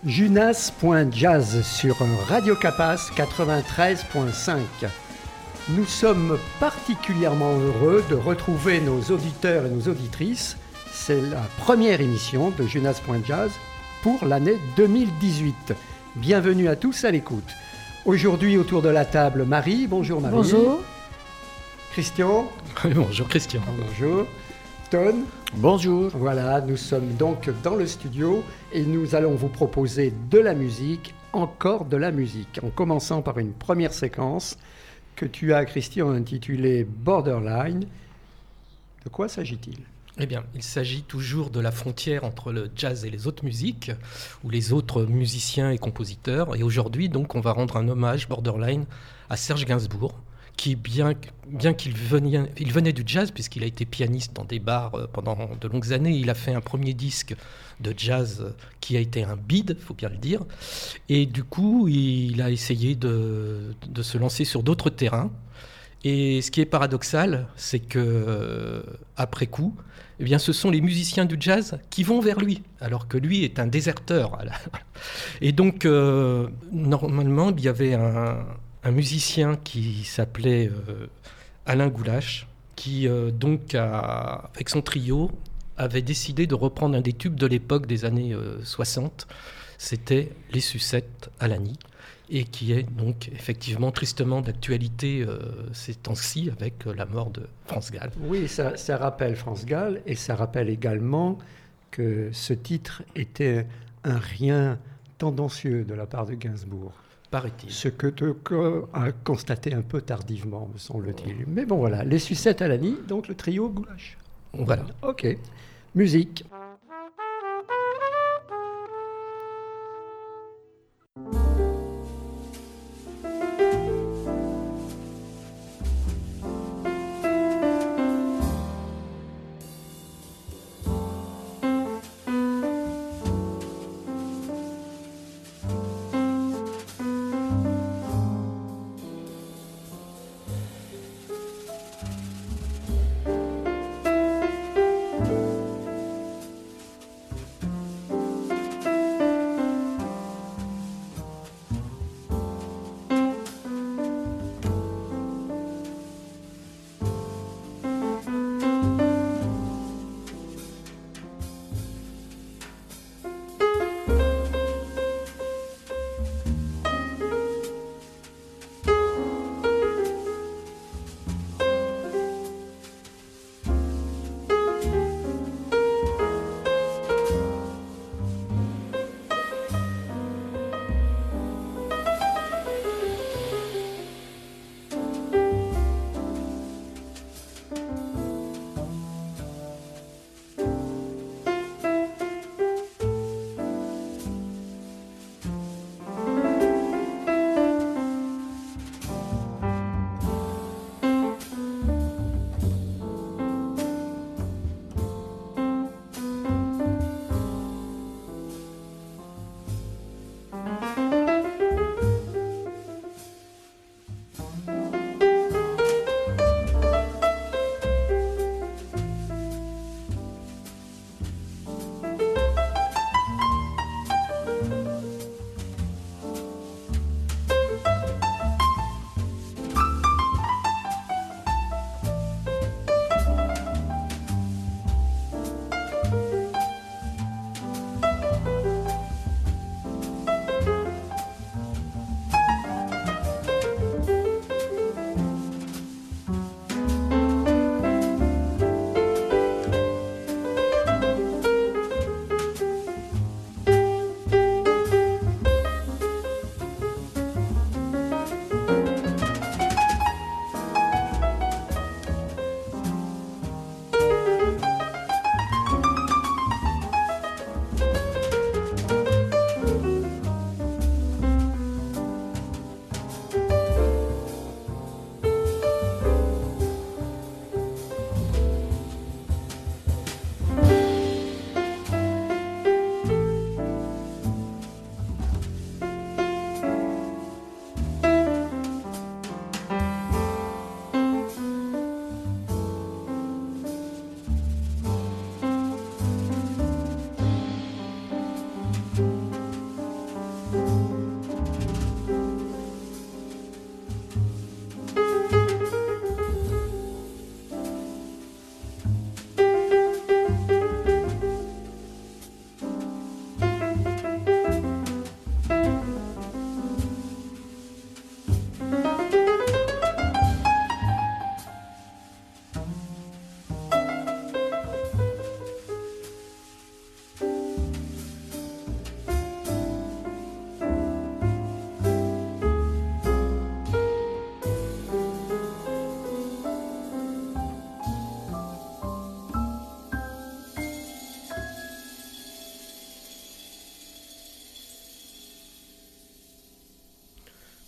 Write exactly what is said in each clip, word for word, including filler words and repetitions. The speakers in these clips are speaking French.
Junas.jazz sur Radio Capas quatre-vingt-treize point cinq. Nous sommes particulièrement heureux de retrouver nos auditeurs et nos auditrices. C'est la première émission de Junas.jazz pour l'année deux mille dix-huit. Bienvenue à tous à l'écoute. Aujourd'hui, autour de la table, Marie. Bonjour Marie. Bonjour. Christian. Bonjour Christian. Bonjour. Ton. Bonjour. Voilà, nous sommes donc dans le studio et nous allons vous proposer de la musique, encore de la musique, en commençant par une première séquence que tu as, Christian, intitulée Borderline. De quoi s'agit-il ? Eh bien, il s'agit toujours de la frontière entre le jazz et les autres musiques, ou les autres musiciens et compositeurs. Et aujourd'hui, donc, on va rendre un hommage borderline à Serge Gainsbourg, qui, bien, bien qu'il venait, il venait du jazz, puisqu'il a été pianiste dans des bars pendant de longues années, il a fait un premier disque de jazz qui a été un bide, il faut bien le dire. Et du coup, il a essayé de, de se lancer sur d'autres terrains. Et ce qui est paradoxal, c'est que euh, après coup, eh bien, ce sont les musiciens du jazz qui vont vers lui, alors que lui est un déserteur. Et donc, euh, normalement, il y avait un, un musicien qui s'appelait euh, Alain Goulache, qui, euh, donc, a, avec son trio, avait décidé de reprendre un des tubes de l'époque des années euh, soixante. C'était Les Sucettes Alani, et qui est donc effectivement tristement d'actualité euh, ces temps-ci avec euh, la mort de France Gall. Oui, ça, ça rappelle France Gall, et ça rappelle également que ce titre était un rien tendancieux de la part de Gainsbourg. Paraît-il. Ce que tu as constaté un peu tardivement, me semble-t-il. Mais bon, voilà, Les Sucettes Alani, donc le trio Goulache. Voilà. Ok. Musique.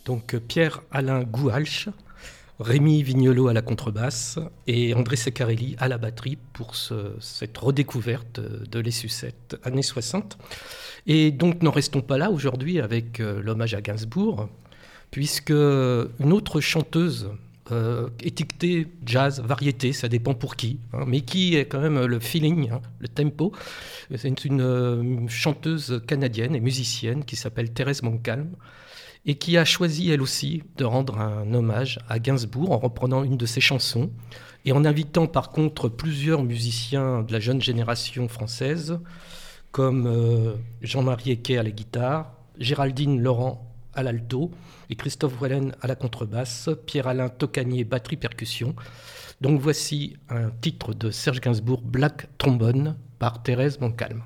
Donc Pierre-Alain Goualch, Rémi Vignolo à la contrebasse et André Ceccarelli à la batterie pour ce, cette redécouverte de Les Sucettes années soixante. Et donc n'en restons pas là aujourd'hui avec euh, l'hommage à Gainsbourg, puisque une autre chanteuse euh, étiquetée jazz, variété, ça dépend pour qui, hein, mais qui est quand même le feeling, hein, le tempo, c'est une, une chanteuse canadienne et musicienne qui s'appelle Thérèse Montcalm, et qui a choisi, elle aussi, de rendre un hommage à Gainsbourg en reprenant une de ses chansons et en invitant par contre plusieurs musiciens de la jeune génération française, comme euh, Jean-Marie Eckey à la guitare, Géraldine Laurent à l'alto et Christophe Wellen à la contrebasse, Pierre-Alain Tocanier, batterie-percussion. Donc voici un titre de Serge Gainsbourg, Black Trombone, par Thérèse Montcalm.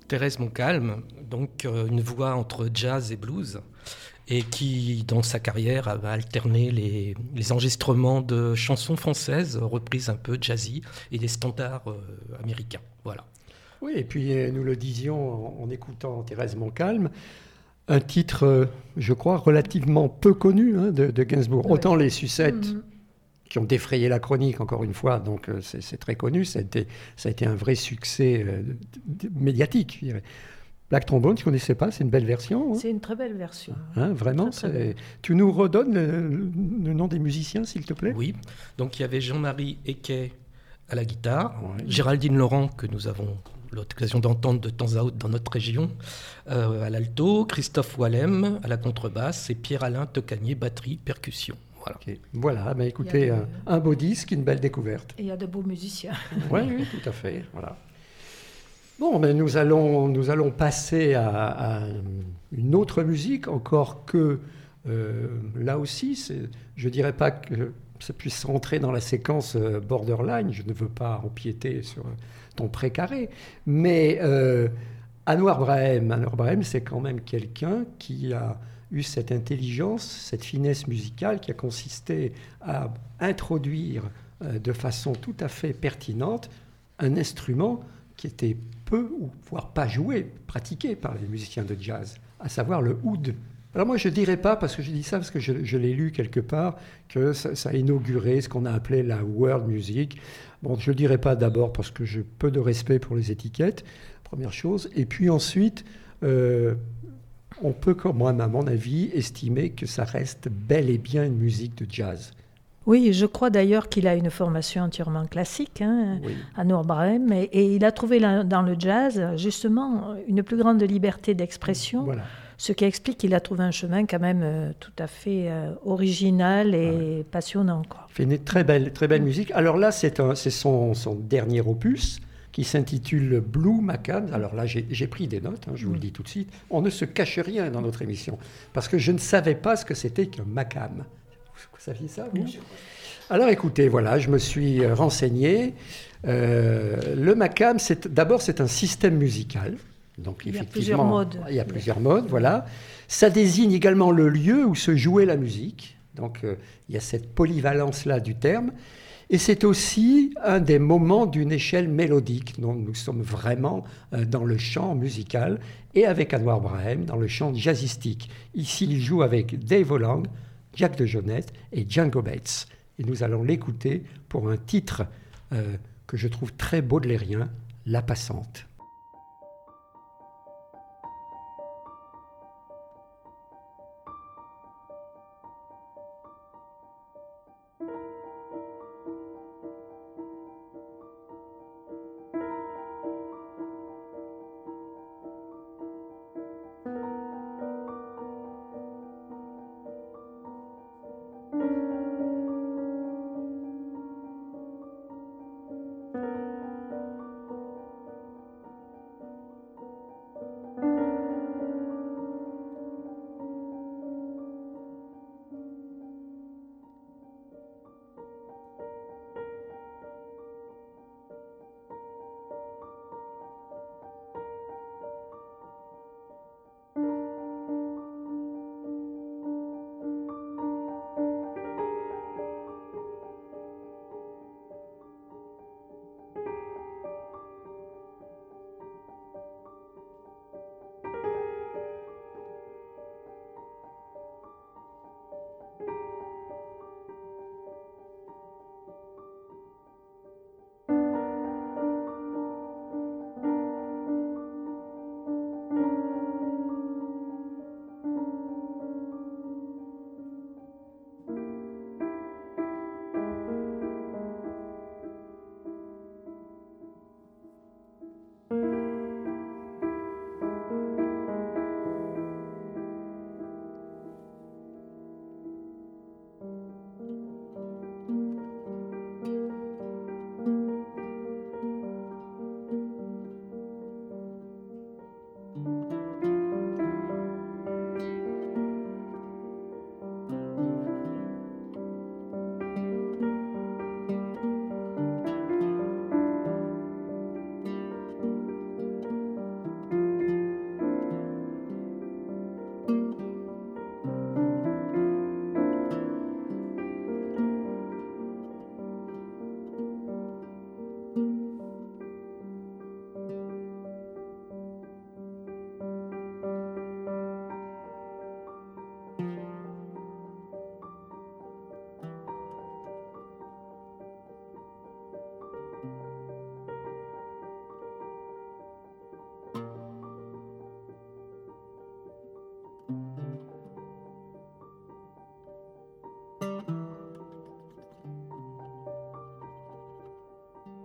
Thérèse Montcalm, donc euh, une voix entre jazz et blues, et qui, dans sa carrière, a alterné les, les enregistrements de chansons françaises reprises un peu jazzy et des standards euh, américains. Voilà. Oui, et puis euh, nous le disions en, en écoutant Thérèse Montcalm, un titre, euh, je crois, relativement peu connu hein, de, de Gainsbourg. Oui. Autant les Sucettes, mmh. qui ont défrayé la chronique, encore une fois, donc euh, c'est, c'est très connu, ça a été, ça a été un vrai succès euh, d- d- médiatique, je dirais. Black Trombone, tu ne connaissais pas, c'est une belle version. Hein. C'est une très belle version. Hein, vraiment, très, très tu nous redonnes le, le nom des musiciens, s'il te plaît? Oui, donc il y avait Jean-Marie Equet à la guitare, ouais. Géraldine Laurent, que nous avons l'occasion d'entendre de temps à autre dans notre région, euh, à l'alto, Christophe Wallem à la contrebasse et Pierre-Alain Tocanier, batterie, percussion. Voilà, okay. Voilà bah écoutez, de... un, un beau disque, une belle découverte. Et il y a de beaux musiciens. Oui, oui, tout à fait, voilà. Bon, mais nous allons, nous allons passer à, à une autre musique, encore que euh, là aussi, c'est, je ne dirais pas que ça puisse rentrer dans la séquence euh, borderline, je ne veux pas empiéter sur ton précaré, mais euh, Anouar Brahim, Anouar Brahim, c'est quand même quelqu'un qui a eu cette intelligence, cette finesse musicale qui a consisté à introduire euh, de façon tout à fait pertinente un instrument qui était peu ou voire pas joué, pratiqué par les musiciens de jazz, à savoir le oud. Alors moi je ne dirais pas, parce que je dis ça parce que je, je l'ai lu quelque part, que ça, ça a inauguré ce qu'on a appelé la world music. Bon, je ne dirais pas d'abord parce que j'ai peu de respect pour les étiquettes, première chose, et puis ensuite, euh, on peut, comme moi, à mon avis, estimer que ça reste bel et bien une musique de jazz. Oui, je crois d'ailleurs qu'il a une formation entièrement classique, hein, oui. Anouar Brahim, et, et il a trouvé la, dans le jazz, justement, une plus grande liberté d'expression, voilà. Ce qui explique qu'il a trouvé un chemin quand même euh, tout à fait euh, original et ouais. passionnant, quoi. Il fait une très belle, très belle musique. Alors là, c'est, un, c'est son, son dernier opus, qui s'intitule Blue Macam. Alors là, j'ai, j'ai pris des notes, hein, je vous le dis tout de suite. On ne se cache rien dans notre émission, parce que je ne savais pas ce que c'était qu'un Macam. Vous saviez ça, vous ? Alors écoutez, voilà, je me suis renseigné. Euh, le Macam, c'est, d'abord, c'est un système musical. Donc, il y a plusieurs modes. Il y a plusieurs modes, voilà. Ça désigne également le lieu où se jouait la musique. Donc, euh, il y a cette polyvalence-là du terme. Et c'est aussi un des moments d'une échelle mélodique. Donc, nous sommes vraiment euh, dans le chant musical et avec Anouar Brahim dans le chant jazzistique. Ici, il joue avec Dave Holland, Jack DeJohnette et Django Bates. Et nous allons l'écouter pour un titre euh, que je trouve très baudelairien, La Passante.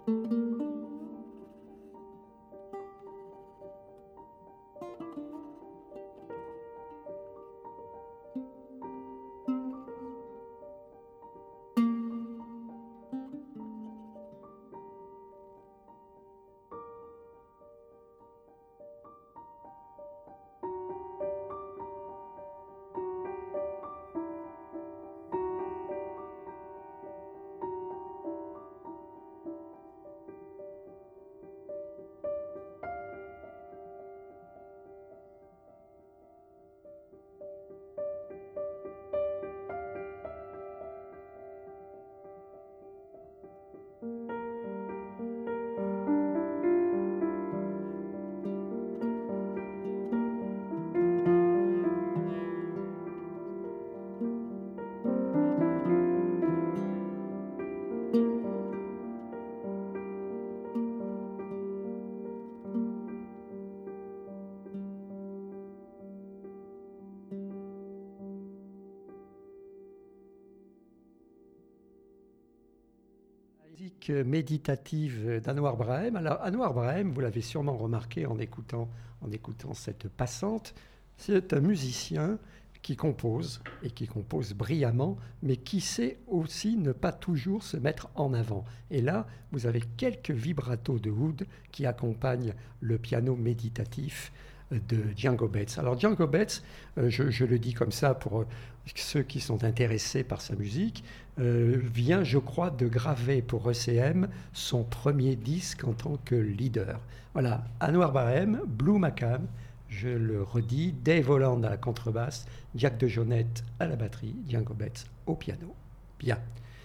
Musique méditative d'Anouar Brahim. Alors, Anouar Brahim, vous l'avez sûrement remarqué en écoutant, en écoutant cette passante, c'est un musicien qui compose, et qui compose brillamment, mais qui sait aussi ne pas toujours se mettre en avant. Et là, vous avez quelques vibratos de oud qui accompagnent le piano méditatif de Django Betts. Alors Django Betts, euh, je, je le dis comme ça pour euh, ceux qui sont intéressés par sa musique, euh, vient, je crois, de graver pour E C M son premier disque en tant que leader. Voilà, Anouar Brahim, Blue Makam, je le redis, Dave Holland à la contrebasse, Jack de Jonette à la batterie, Django Betts au piano. Bien.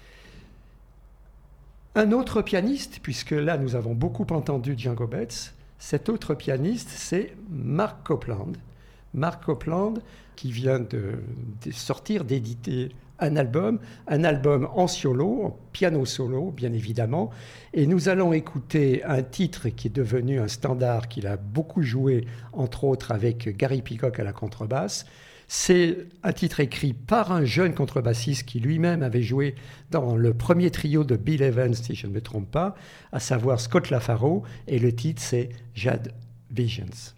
Un autre pianiste, puisque là nous avons beaucoup entendu Django Betts, cet autre pianiste, c'est Mark Copland. Mark Copland, qui vient de, de sortir, d'éditer un album, un album en solo, en piano solo, bien évidemment. Et nous allons écouter un titre qui est devenu un standard, qu'il a beaucoup joué, entre autres avec Gary Peacock à la contrebasse. C'est un titre écrit par un jeune contrebassiste qui lui-même avait joué dans le premier trio de Bill Evans, si je ne me trompe pas, à savoir Scott LaFaro, et le titre c'est Jade Visions.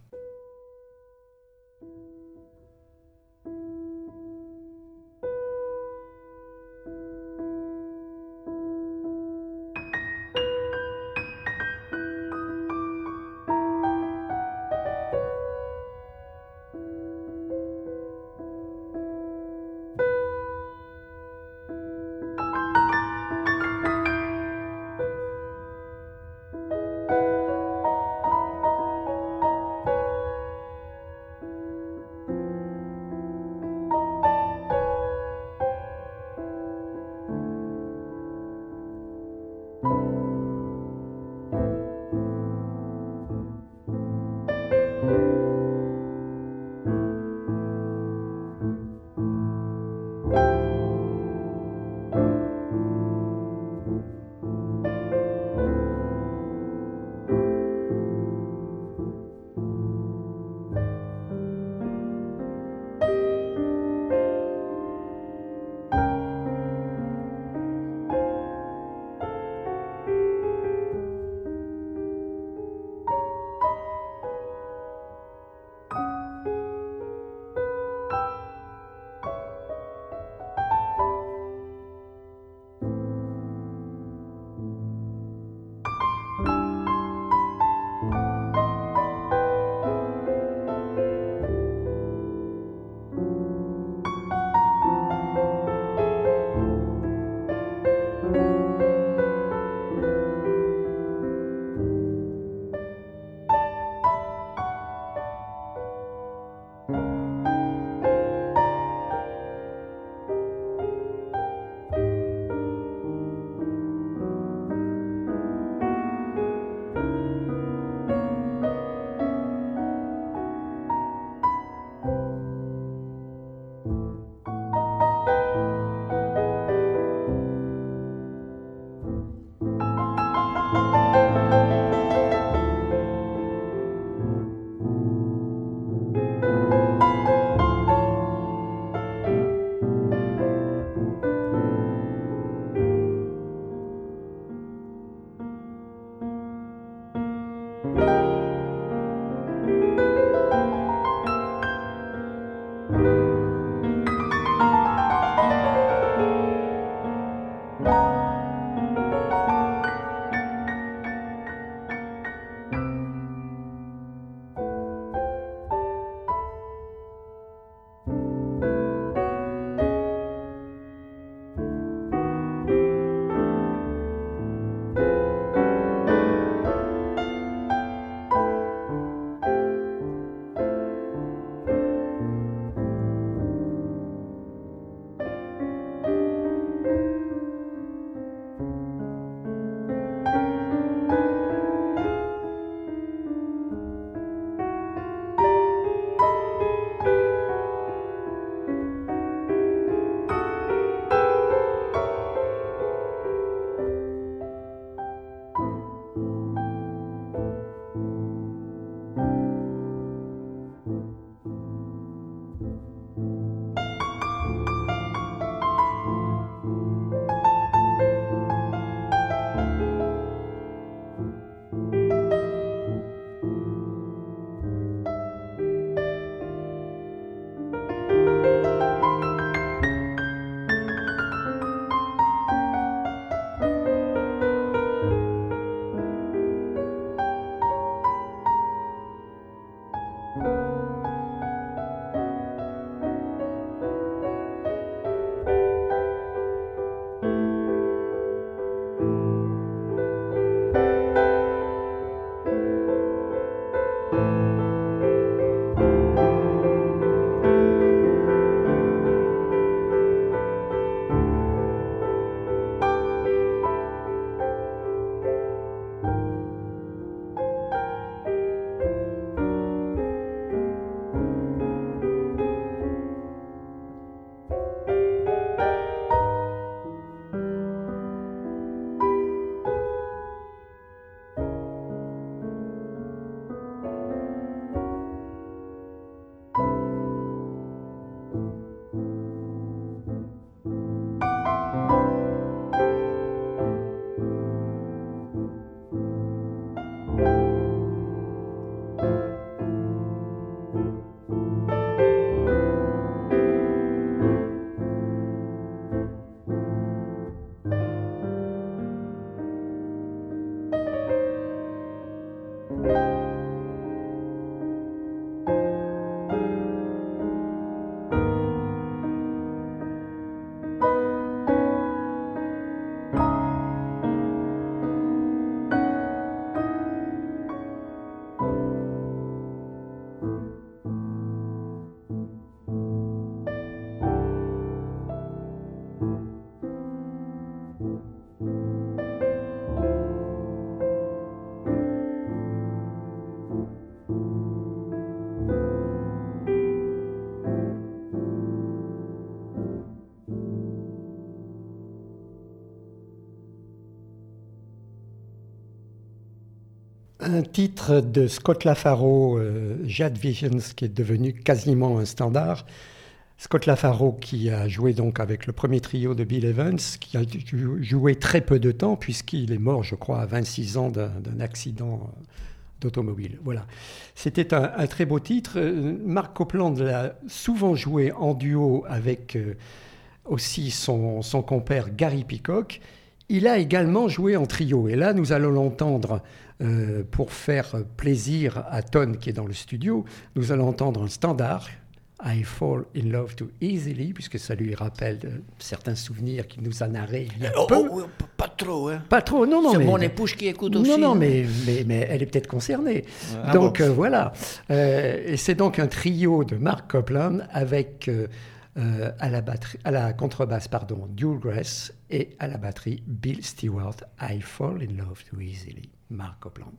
un titre de Scott LaFaro, euh, Jazz Visions, qui est devenu quasiment un standard. Scott LaFaro qui a joué donc avec le premier trio de Bill Evans, qui a joué très peu de temps puisqu'il est mort, je crois, à vingt-six ans d'un, d'un accident d'automobile. Voilà. C'était un, un très beau titre. Mark Copeland l'a souvent joué en duo avec euh, aussi son, son compère Gary Peacock. Il a également joué en trio. Et là, nous allons l'entendre euh, pour faire plaisir à Ton qui est dans le studio. Nous allons entendre un standard, I Fall in Love Too Easily, puisque ça lui rappelle euh, certains souvenirs qu'il nous a narrés il y a oh, peu. Oh, pas trop, hein. Pas trop, non, non. C'est mais, mon épouse qui écoute aussi. Non, non, hein. mais, mais, mais elle est peut-être concernée. Ah donc bon. euh, voilà. Euh, et c'est donc un trio de Mark Copeland avec euh, euh, à, la batterie, à la contrebasse, pardon, Dual Grass et à la batterie Bill Stewart. I Fall in Love Too Easily. Mark Copeland.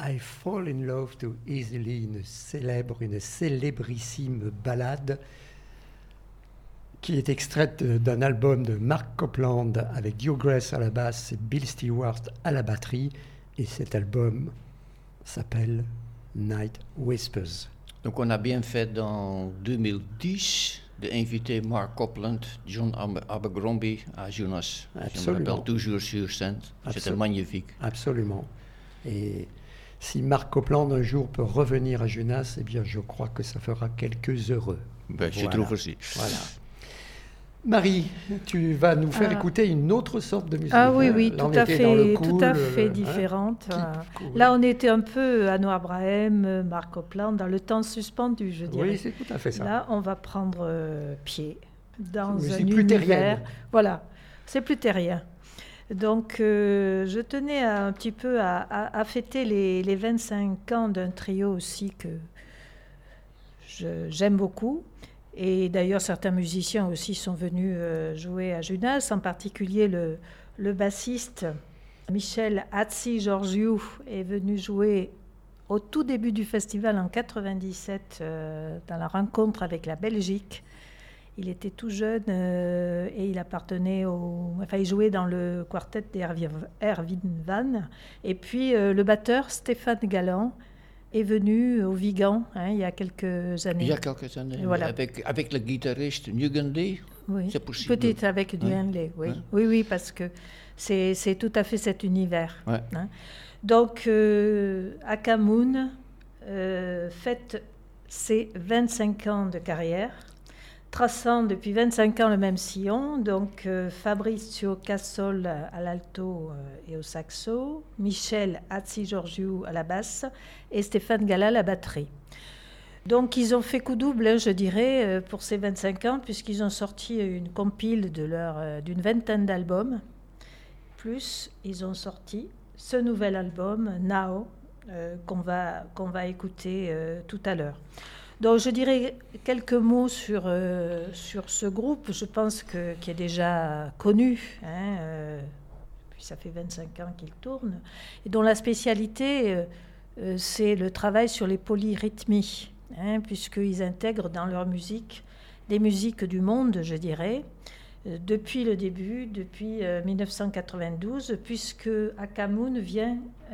I Fall in Love Too Easily, une célèbre, une célébrissime ballade qui est extraite d'un album de Mark Copland avec Dio Grace à la basse et Bill Stewart à la batterie. Et cet album s'appelle Night Whispers. Donc on a bien fait dans deux mille dix d'inviter Mark Copland, John Abercrombie à Jonas. Absolument. Je me rappelle toujours sur scène. C'était magnifique. Absolument. Et si Mark Copland un jour peut revenir à Jonas, eh bien je crois que ça fera quelques heureux. Ben, je voilà. trouve aussi. Voilà. Marie, tu vas nous faire ah. écouter une autre sorte de musique. Ah oui, oui, tout à, fait, cool, tout à fait euh, différente. Hein, cool. Là, on était un peu à Noir Braham, Mark Copland, dans le temps suspendu, je dirais. Oui, c'est tout à fait ça. Là, on va prendre euh, pied dans oui, un c'est plus univers. Terrienne. Voilà, c'est plus terrien. Donc, euh, je tenais à, un petit peu à, à, à fêter les, les vingt-cinq ans d'un trio aussi que je, j'aime beaucoup. Et d'ailleurs, certains musiciens aussi sont venus euh, jouer à Jonas, en particulier le, le bassiste Michel Hatzigeorgiou est venu jouer au tout début du festival en quatre-vingt-dix-sept euh, dans la rencontre avec la Belgique. Il était tout jeune euh, et il appartenait au... Enfin, il jouait dans le quartet d'Erwin Van. Et puis, euh, le batteur Stéphane Galland est venu au Vigan hein, il y a quelques années. Il y a quelques années, voilà. avec, avec le guitariste Nguyen Lee, oui. c'est possible. Peut-être avec Nguyen Lee, oui. Hein? oui, oui, parce que c'est, c'est tout à fait cet univers. Ouais. Hein. Donc, euh, Akamoon euh, fête ses vingt-cinq ans de carrière, traçant depuis vingt-cinq ans le même sillon, donc euh, Fabrizio Cassol à l'alto euh, et au saxo, Michel Hatzigeorgiou à la basse et Stéphane Galland à la batterie. Donc ils ont fait coup double, hein, je dirais, euh, pour ces vingt-cinq ans, puisqu'ils ont sorti une compile de leur, euh, d'une vingtaine d'albums, plus ils ont sorti ce nouvel album, Now, euh, qu'on va, qu'on va écouter euh, tout à l'heure. Donc je dirais quelques mots sur, euh, sur ce groupe, je pense que, qui est déjà connu, hein, euh, puis ça fait vingt-cinq ans qu'il tourne, et dont la spécialité, euh, euh, c'est le travail sur les polyrythmies, hein, puisqu'ils intègrent dans leur musique des musiques du monde, je dirais, euh, depuis le début, depuis euh, dix-neuf cent quatre-vingt-douze, puisque Akamoon vient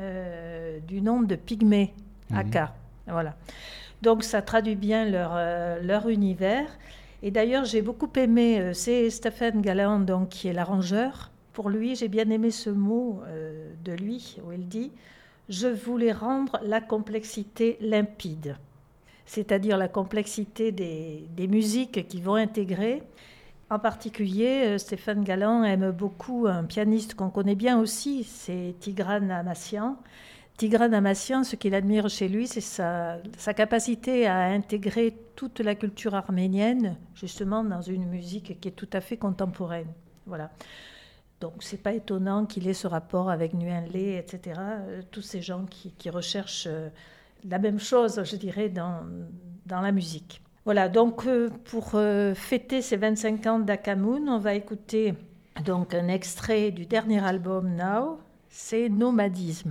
euh, du nom de Pygmée, mmh. Aka, voilà. Donc ça traduit bien leur, euh, leur univers. Et d'ailleurs, j'ai beaucoup aimé, euh, c'est Stéphane Galland donc, qui est l'arrangeur. Pour lui, j'ai bien aimé ce mot euh, de lui, où il dit « Je voulais rendre la complexité limpide », c'est-à-dire la complexité des, des musiques qui vont intégrer. En particulier, euh, Stéphane Galland aime beaucoup un pianiste qu'on connaît bien aussi, c'est Tigran Amassian. Tigran Amassian, ce qu'il admire chez lui, c'est sa, sa capacité à intégrer toute la culture arménienne, justement, dans une musique qui est tout à fait contemporaine. Voilà. Donc, c'est pas étonnant qu'il ait ce rapport avec Nguyen Lee, et cetera. Euh, tous ces gens qui, qui recherchent euh, la même chose, je dirais, dans, dans la musique. Voilà, donc, euh, pour euh, fêter ces vingt-cinq ans d'Akamoon, on va écouter donc, un extrait du dernier album, Now, c'est Nomadisme.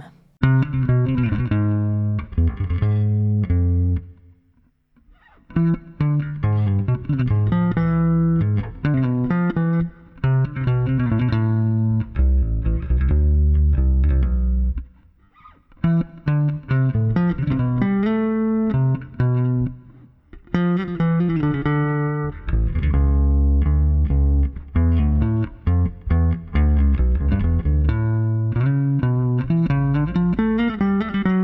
Thank you.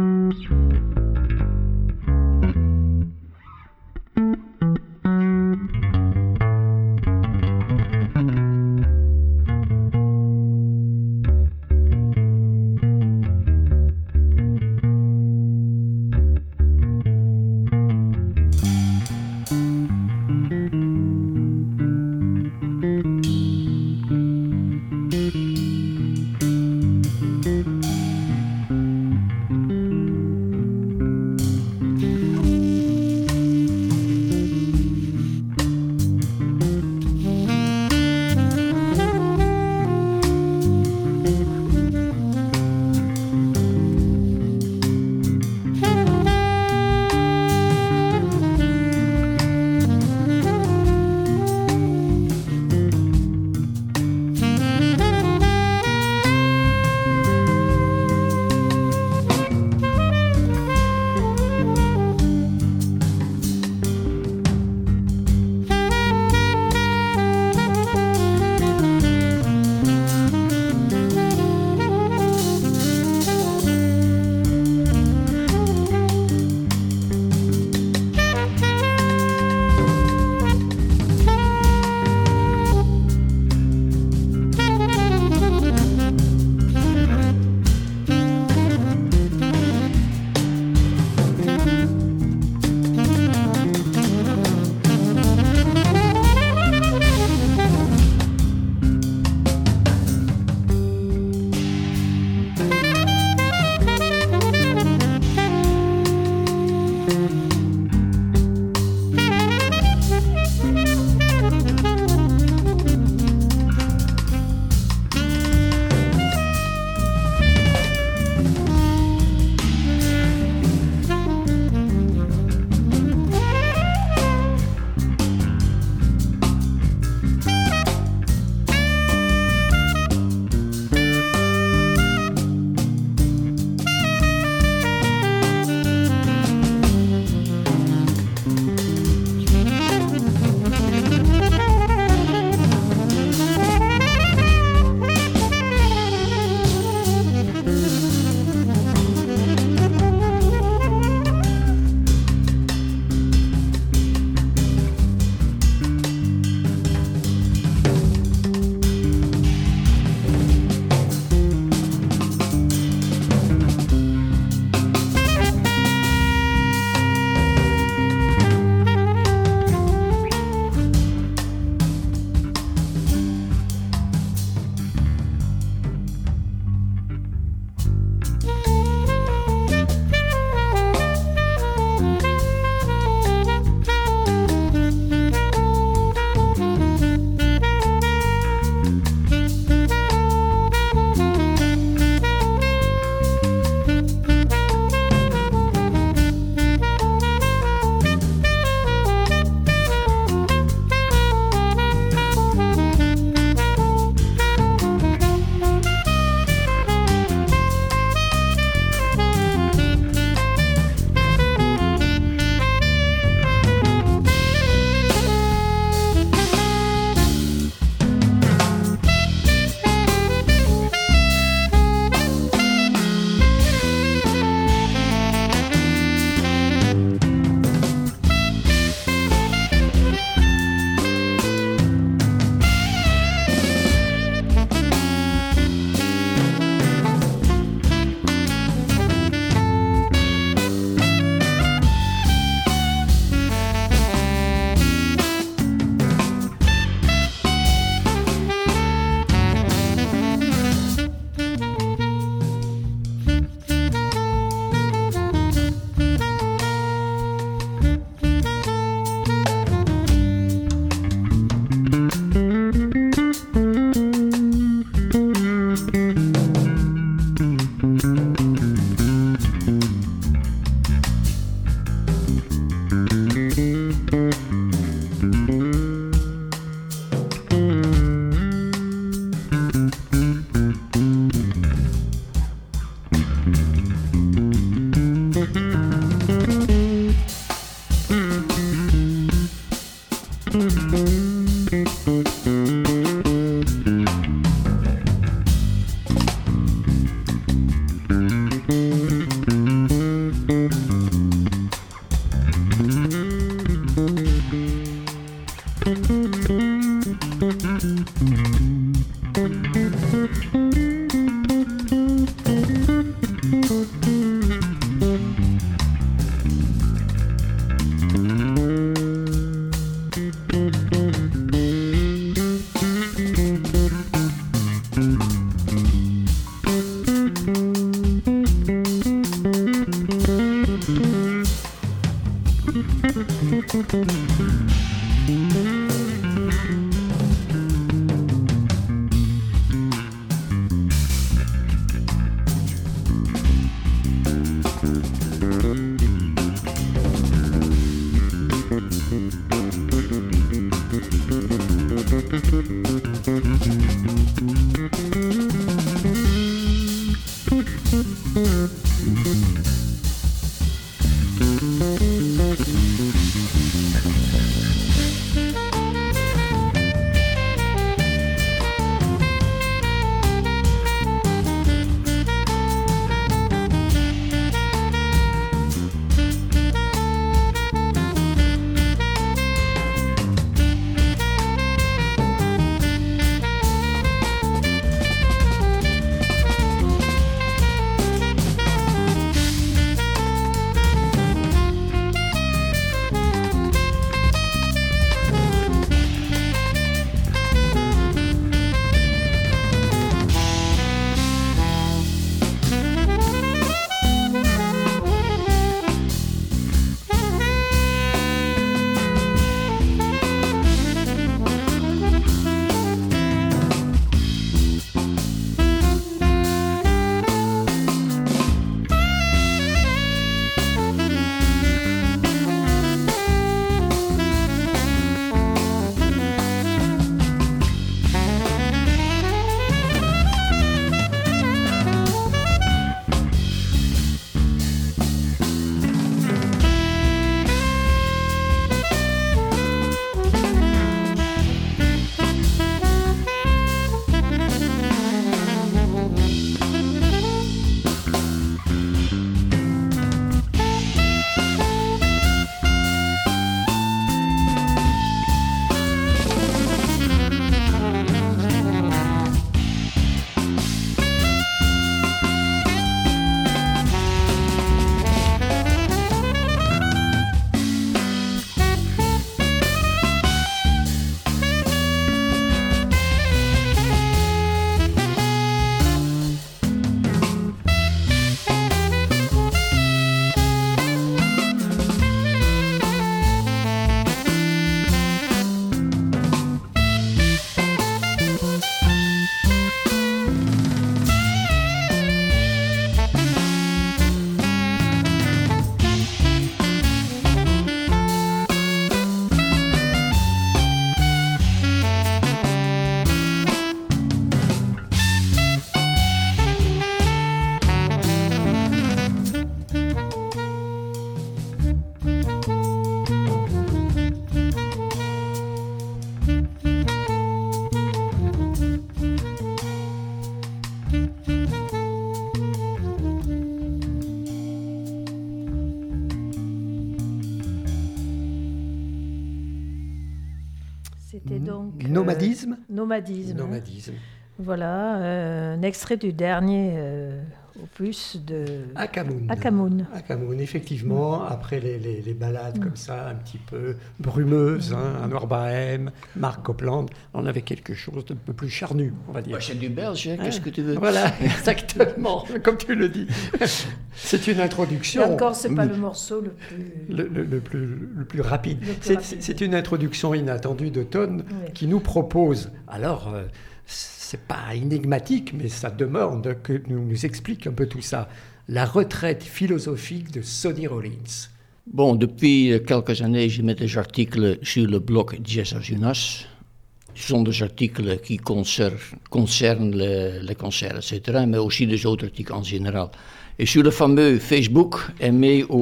C'était donc... Nomadisme euh, Nomadisme. Nomadisme. Voilà, euh, un extrait du dernier euh, opus de... Akamoun. Akamoun. Akamoun, effectivement, mmh. après les, les, les ballades mmh. comme ça, un petit peu brumeuses, mmh. hein, Anouar Bohem, Marc Copland, on avait quelque chose d'un peu plus charnu, on va dire. Ouais, c'est du belge, hein, qu'est-ce que tu veux? Voilà, exactement, comme tu le dis. C'est une introduction. Et encore, c'est pas le morceau le plus... Le, le, le plus, le plus rapide. Le plus c'est, rapide. c'est une introduction inattendue de Ton oui. qui nous propose, alors... Euh, c'est pas énigmatique, mais ça demande que nous nous explique un peu tout ça. La retraite philosophique de Sonny Rollins. Bon, depuis quelques années, je mets des articles sur le blog Jazz à Junas. Ce sont des articles qui concernent, concernent les, les concerts, et cetera, mais aussi des autres articles en général. Et sur le fameux Facebook, elle met au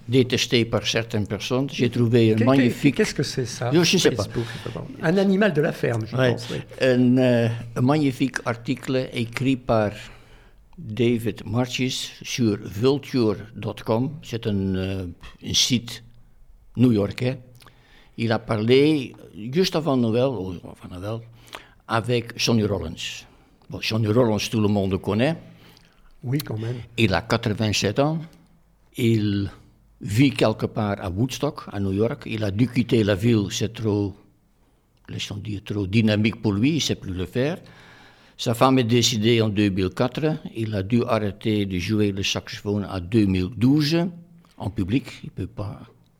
détesté par certaines personnes. J'ai trouvé un Qu'est- magnifique... Qu'est-ce que c'est ça? Je ne sais pas. Un animal de la ferme, je Ouais. pense. Oui. Un, euh, un magnifique article écrit par David Marchis sur vulture point com. C'est un, euh, un site new-yorkais. Il a parlé, juste avant Noël, ou avant Noël, avec Sonny Rollins. Bon, Sonny Rollins, tout le monde le connaît. Oui, quand même. Il a quatre-vingt-sept ans. Il vit quelque part à Woodstock, à New York. Il a dû quitter la ville, c'est trop, laissons dire, trop dynamique pour lui, il ne sait plus le faire. Sa femme est décédée en deux mille quatre. Il a dû arrêter de jouer le saxophone en deux mille douze, en public. Il ne peut pas,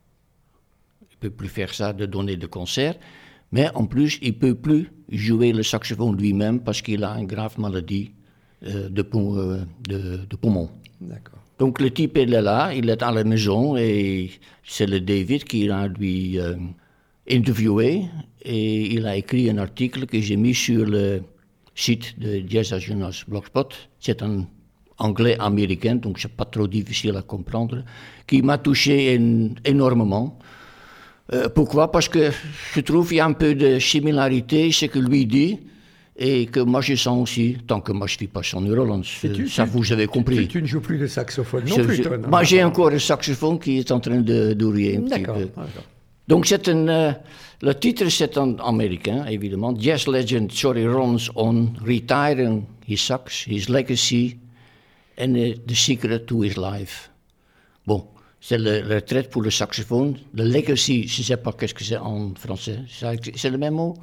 il peut plus faire ça, de donner des concerts. Mais en plus, il ne peut plus jouer le saxophone lui-même parce qu'il a une grave maladie euh, de, pou- euh, de, de poumon. D'accord. Donc le type il est là, il est à la maison et c'est le David qui l'a lui euh, interviewé et il a écrit un article que j'ai mis sur le site de Jazz à Jonas Blogspot. C'est un anglais américain, donc c'est pas trop difficile à comprendre, qui m'a touché en- énormément. Euh, pourquoi? Parce que je trouve qu'il y a un peu de similarité, ce que lui dit, et que moi je sens aussi, tant que moi je ne suis pas Sonny Rollins, tu- ça tu- vous avez compris. Tu, tu ne joues plus de saxophone non Je- plus, je- toi, non? moi j'ai encore un saxophone qui est en train de d'ouvrir un petit D'accord. peu. D'accord. Donc c'est un, euh, le titre c'est en américain, évidemment. Jazz legend Sonny Rollins on retiring his sax, his legacy and uh, the secret to his life. Bon, c'est la retraite pour le saxophone. Le legacy, je ne sais pas qu'est-ce que c'est en français. C'est c'est le même mot?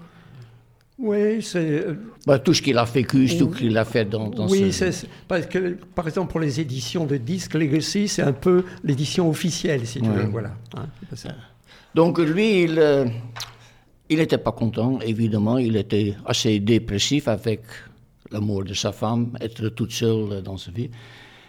Oui, c'est... euh, Bah, tout ce qu'il a vécu, tout ce qu'il a fait dans, dans oui, ce... c'est, c'est- parce que, par exemple, pour les éditions de disques, Legacy, c'est un peu l'édition officielle, si tu Ouais. veux. Voilà. Hein, c'est ça. Donc lui, il euh, il n'était pas content, évidemment. Il était assez dépressif avec la mort de sa femme, être toute seule dans sa vie.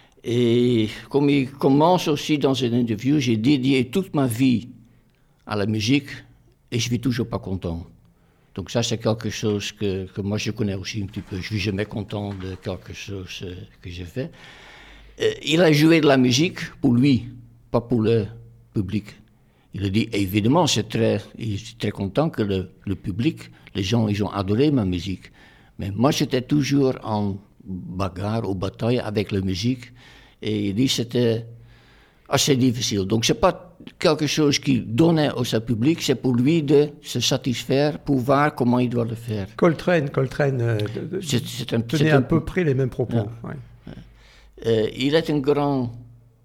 Et comme il commence aussi dans une interview, j'ai dédié toute ma vie à la musique et je suis toujours pas content. Donc ça, c'est quelque chose que, que moi je connais aussi un petit peu. Je suis jamais content de quelque chose euh, que j'ai fait. Euh, il a joué de la musique pour lui, pas pour le public. Il a dit, évidemment, c'est très, il est très content que le, le public, les gens, ils ont adoré ma musique. Mais moi, j'étais toujours en bagarre ou bataille avec la musique. Et il dit, c'était assez difficile. Donc, c'est pas quelque chose qu'il donnait au sein public, c'est pour lui de se satisfaire, pour voir comment il doit le faire. Coltrane, Coltrane euh, de- de- C'est, c'est un, tenait c'est à un- peu près les mêmes propos. Ouais. Euh, il est un grand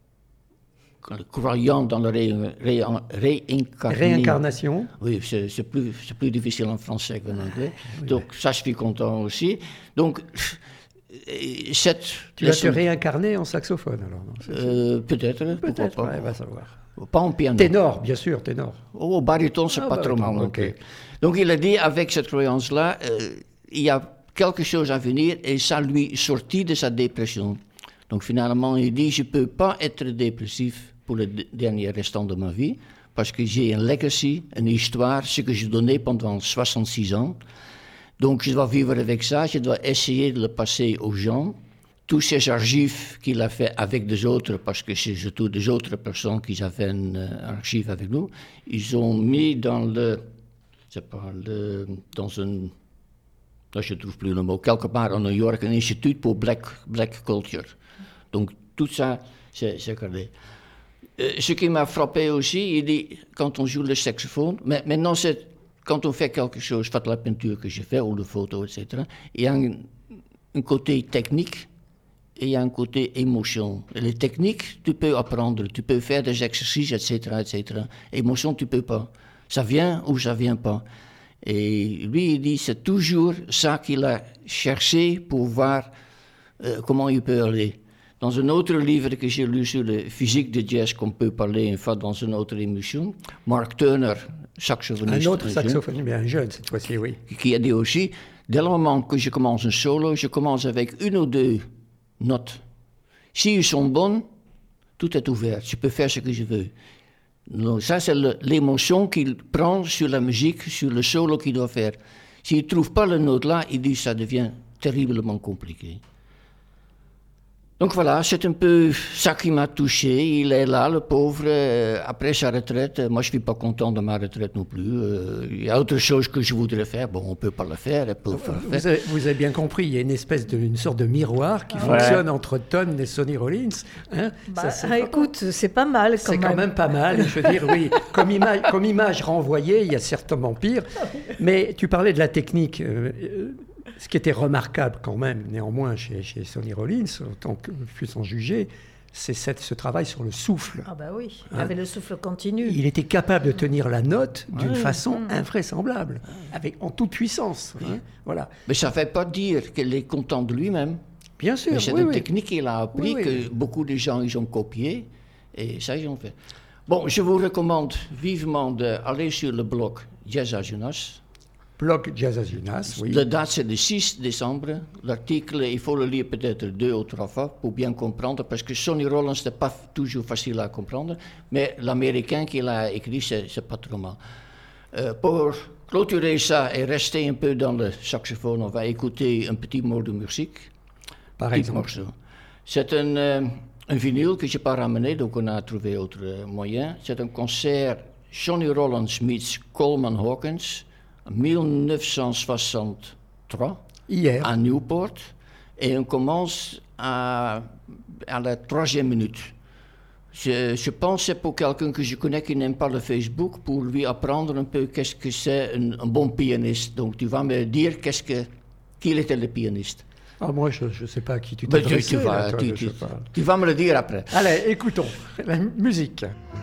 croyant dans la ré, ré, réincarnation. Réincarnation. Oui, c'est, c'est, plus, c'est plus difficile en français qu'en anglais. Donc, ça, je suis content aussi. Donc, euh, cette... Tu vas te réincarner en saxophone, alors non, c'est- Euh, peut-être, Peut-être, pourquoi ouais, pas. va savoir. Pas en piano. Ténor, bien sûr, ténor. Oh, baryton, c'est Ah, pas trop baryton, mal non ok. plus. Donc, il a dit, avec cette croyance-là, euh, il y a quelque chose à venir et ça lui sortit de sa dépression. Donc, finalement, il dit, je ne peux pas être dépressif pour le d- dernier restant de ma vie parce que j'ai un legacy, une histoire, ce que j'ai donné pendant soixante-six ans. Donc, je dois vivre avec ça, je dois essayer de le passer aux gens. Tous ces archives qu'il a fait avec des autres, parce que c'est surtout des autres personnes qui avaient un euh, archive avec nous, ils ont mis dans le, je sais pas, le, dans un, là je ne trouve plus le mot, quelque part à New York, un institut pour black, black culture. Donc tout ça, c'est, c'est gardé. Euh, ce qui m'a frappé aussi, il dit, quand on joue le saxophone, mais maintenant c'est, quand on fait quelque chose, soit la peinture que je fais, ou la photo, et cetera, il y a un, un côté technique, et il y a un côté émotion. Les techniques, tu peux apprendre, tu peux faire des exercices, et cetera, et cetera. Émotion, tu peux pas. Ça vient ou ça vient pas. Et lui, il dit, c'est toujours ça qu'il a cherché pour voir euh, comment il peut aller. Dans un autre livre que j'ai lu sur la physique de jazz, qu'on peut parler une fois dans une autre émission, Mark Turner, saxophoniste. Un autre jeune, saxophoniste, mais un jeune cette fois-ci, oui. qui a dit aussi, dès le moment que je commence un solo, je commence avec une ou deux notes. Si ils sont bonnes, tout est ouvert. Je peux faire ce que je veux. Donc, ça, c'est le, l'émotion qu'il prend sur la musique, sur le solo qu'il doit faire. S'il ne trouve pas la note là, il dit que ça devient terriblement compliqué. Donc voilà, c'est un peu ça qui m'a touché. Il est là, le pauvre, euh, après sa retraite. Moi, je ne suis pas content de ma retraite non plus. Euh, il y a autre chose que je voudrais faire. Bon, on ne peut pas le faire. Peut vous, faire. Avez, vous avez bien compris, il y a une espèce de, une sorte de miroir qui ouais. fonctionne entre Ton et Sonny Rollins. Hein bah, ça, c'est écoute, pas... c'est pas mal quand c'est même. C'est quand même pas mal. Je veux dire, oui, comme image, comme image renvoyée, il y a certainement pire. Mais tu parlais de la technique. Euh, Ce qui était remarquable quand même, néanmoins, chez, chez Sonny Rollins, autant que puisse en juger, c'est cette, ce travail sur le souffle. Ah bah oui, il hein? avait le souffle continu. Il était capable de tenir la note d'une ouais. façon mmh. invraisemblable, avec, en toute puissance. Hein? Ouais. Voilà. Mais ça ne fait pas dire qu'il est content de lui-même. Bien sûr, mais c'est oui, une oui. technique qu'il a appris, oui, oui. que beaucoup de gens ils ont copié, et ça ils ont fait. Bon, je vous recommande vivement d'aller sur le blog Jazz à Jonas. Blog Jazz à Jonas, oui. La date, c'est le six décembre. L'article, il faut le lire peut-être deux ou trois fois pour bien comprendre, parce que Sonny Rollins, ce n'est pas toujours facile à comprendre, mais l'américain qui l'a écrit, c'est, c'est pas trop mal. Euh, pour clôturer ça et rester un peu dans le saxophone, on va écouter un petit mot de musique. Par exemple. Morceau. C'est un, euh, un vinyle que je n'ai pas ramené, donc on a trouvé autre moyen. C'est un concert Sonny Rollins meets Coleman Hawkins. dix-neuf cent soixante-trois, hier, à Newport, et on commence à, à la troisième minute. Je, je pense que c'est pour quelqu'un que je connais qui n'aime pas le Facebook, pour lui apprendre un peu qu'est-ce que c'est un, un bon pianiste. Donc tu vas me dire qu'est-ce que, qui était le pianiste. Ah, moi, je ne sais pas à qui tu t'adresses. Tu, tu, vas, tu, tu, tu vas me le dire après. Allez, écoutons la musique.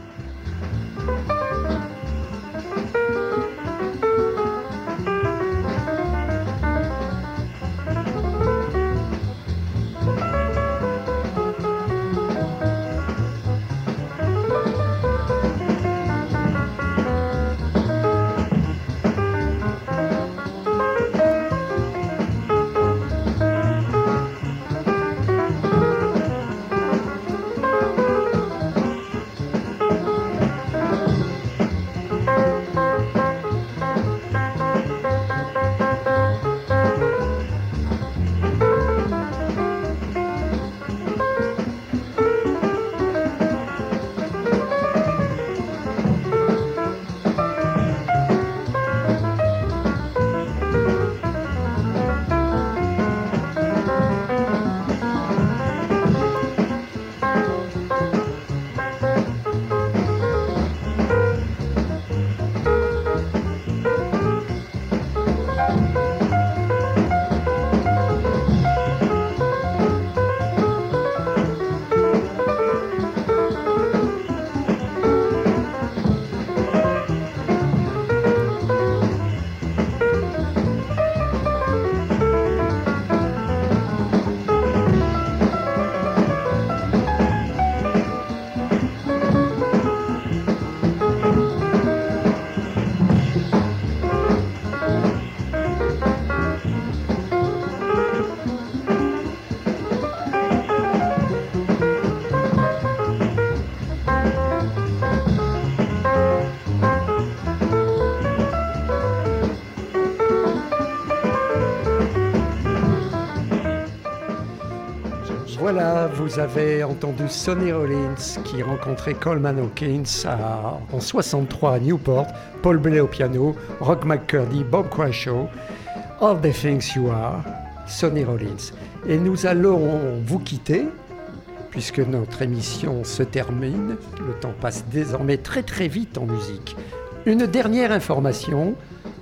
Voilà, vous avez entendu Sonny Rollins qui rencontrait Coleman Hawkins à, en soixante-trois à Newport, Paul Bley au piano, Rock McCurdy, Bob Crashaw, All the Things You Are, Sonny Rollins. Et nous allons vous quitter, puisque notre émission se termine. Le temps passe désormais très très vite en musique. Une dernière information.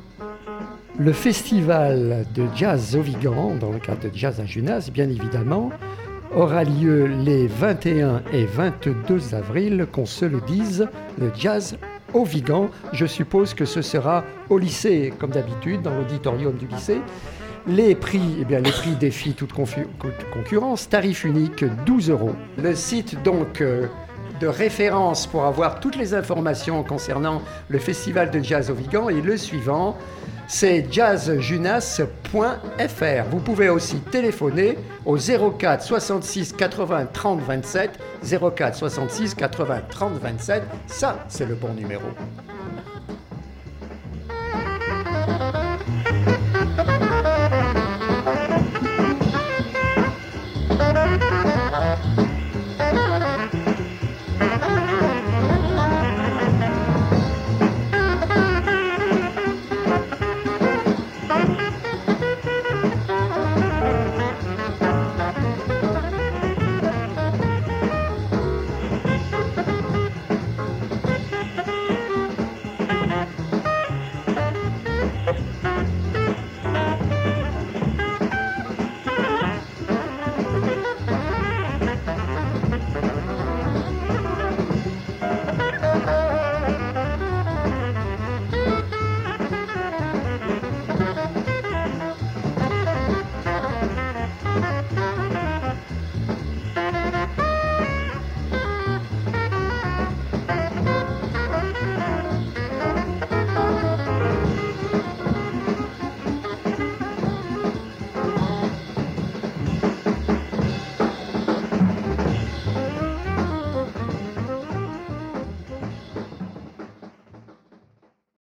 Le festival de jazz au Vigan, dans le cadre de Jazz à Jonas, bien évidemment, aura lieu les vingt et un et vingt-deux avril, qu'on se le dise, le jazz au Vigan. Je suppose que ce sera au lycée, comme d'habitude, dans l'auditorium du lycée. Les prix, eh bien, les prix défient toute confu- concurrence, tarif unique douze euros. Le site donc euh, de référence pour avoir toutes les informations concernant le festival de jazz au Vigan est le suivant. C'est jazz junas point f r. Vous pouvez aussi téléphoner au zéro quatre soixante-six quatre-vingts trente vingt-sept, zéro quatre soixante-six quatre-vingts trente vingt-sept. Ça, c'est le bon numéro. très vite.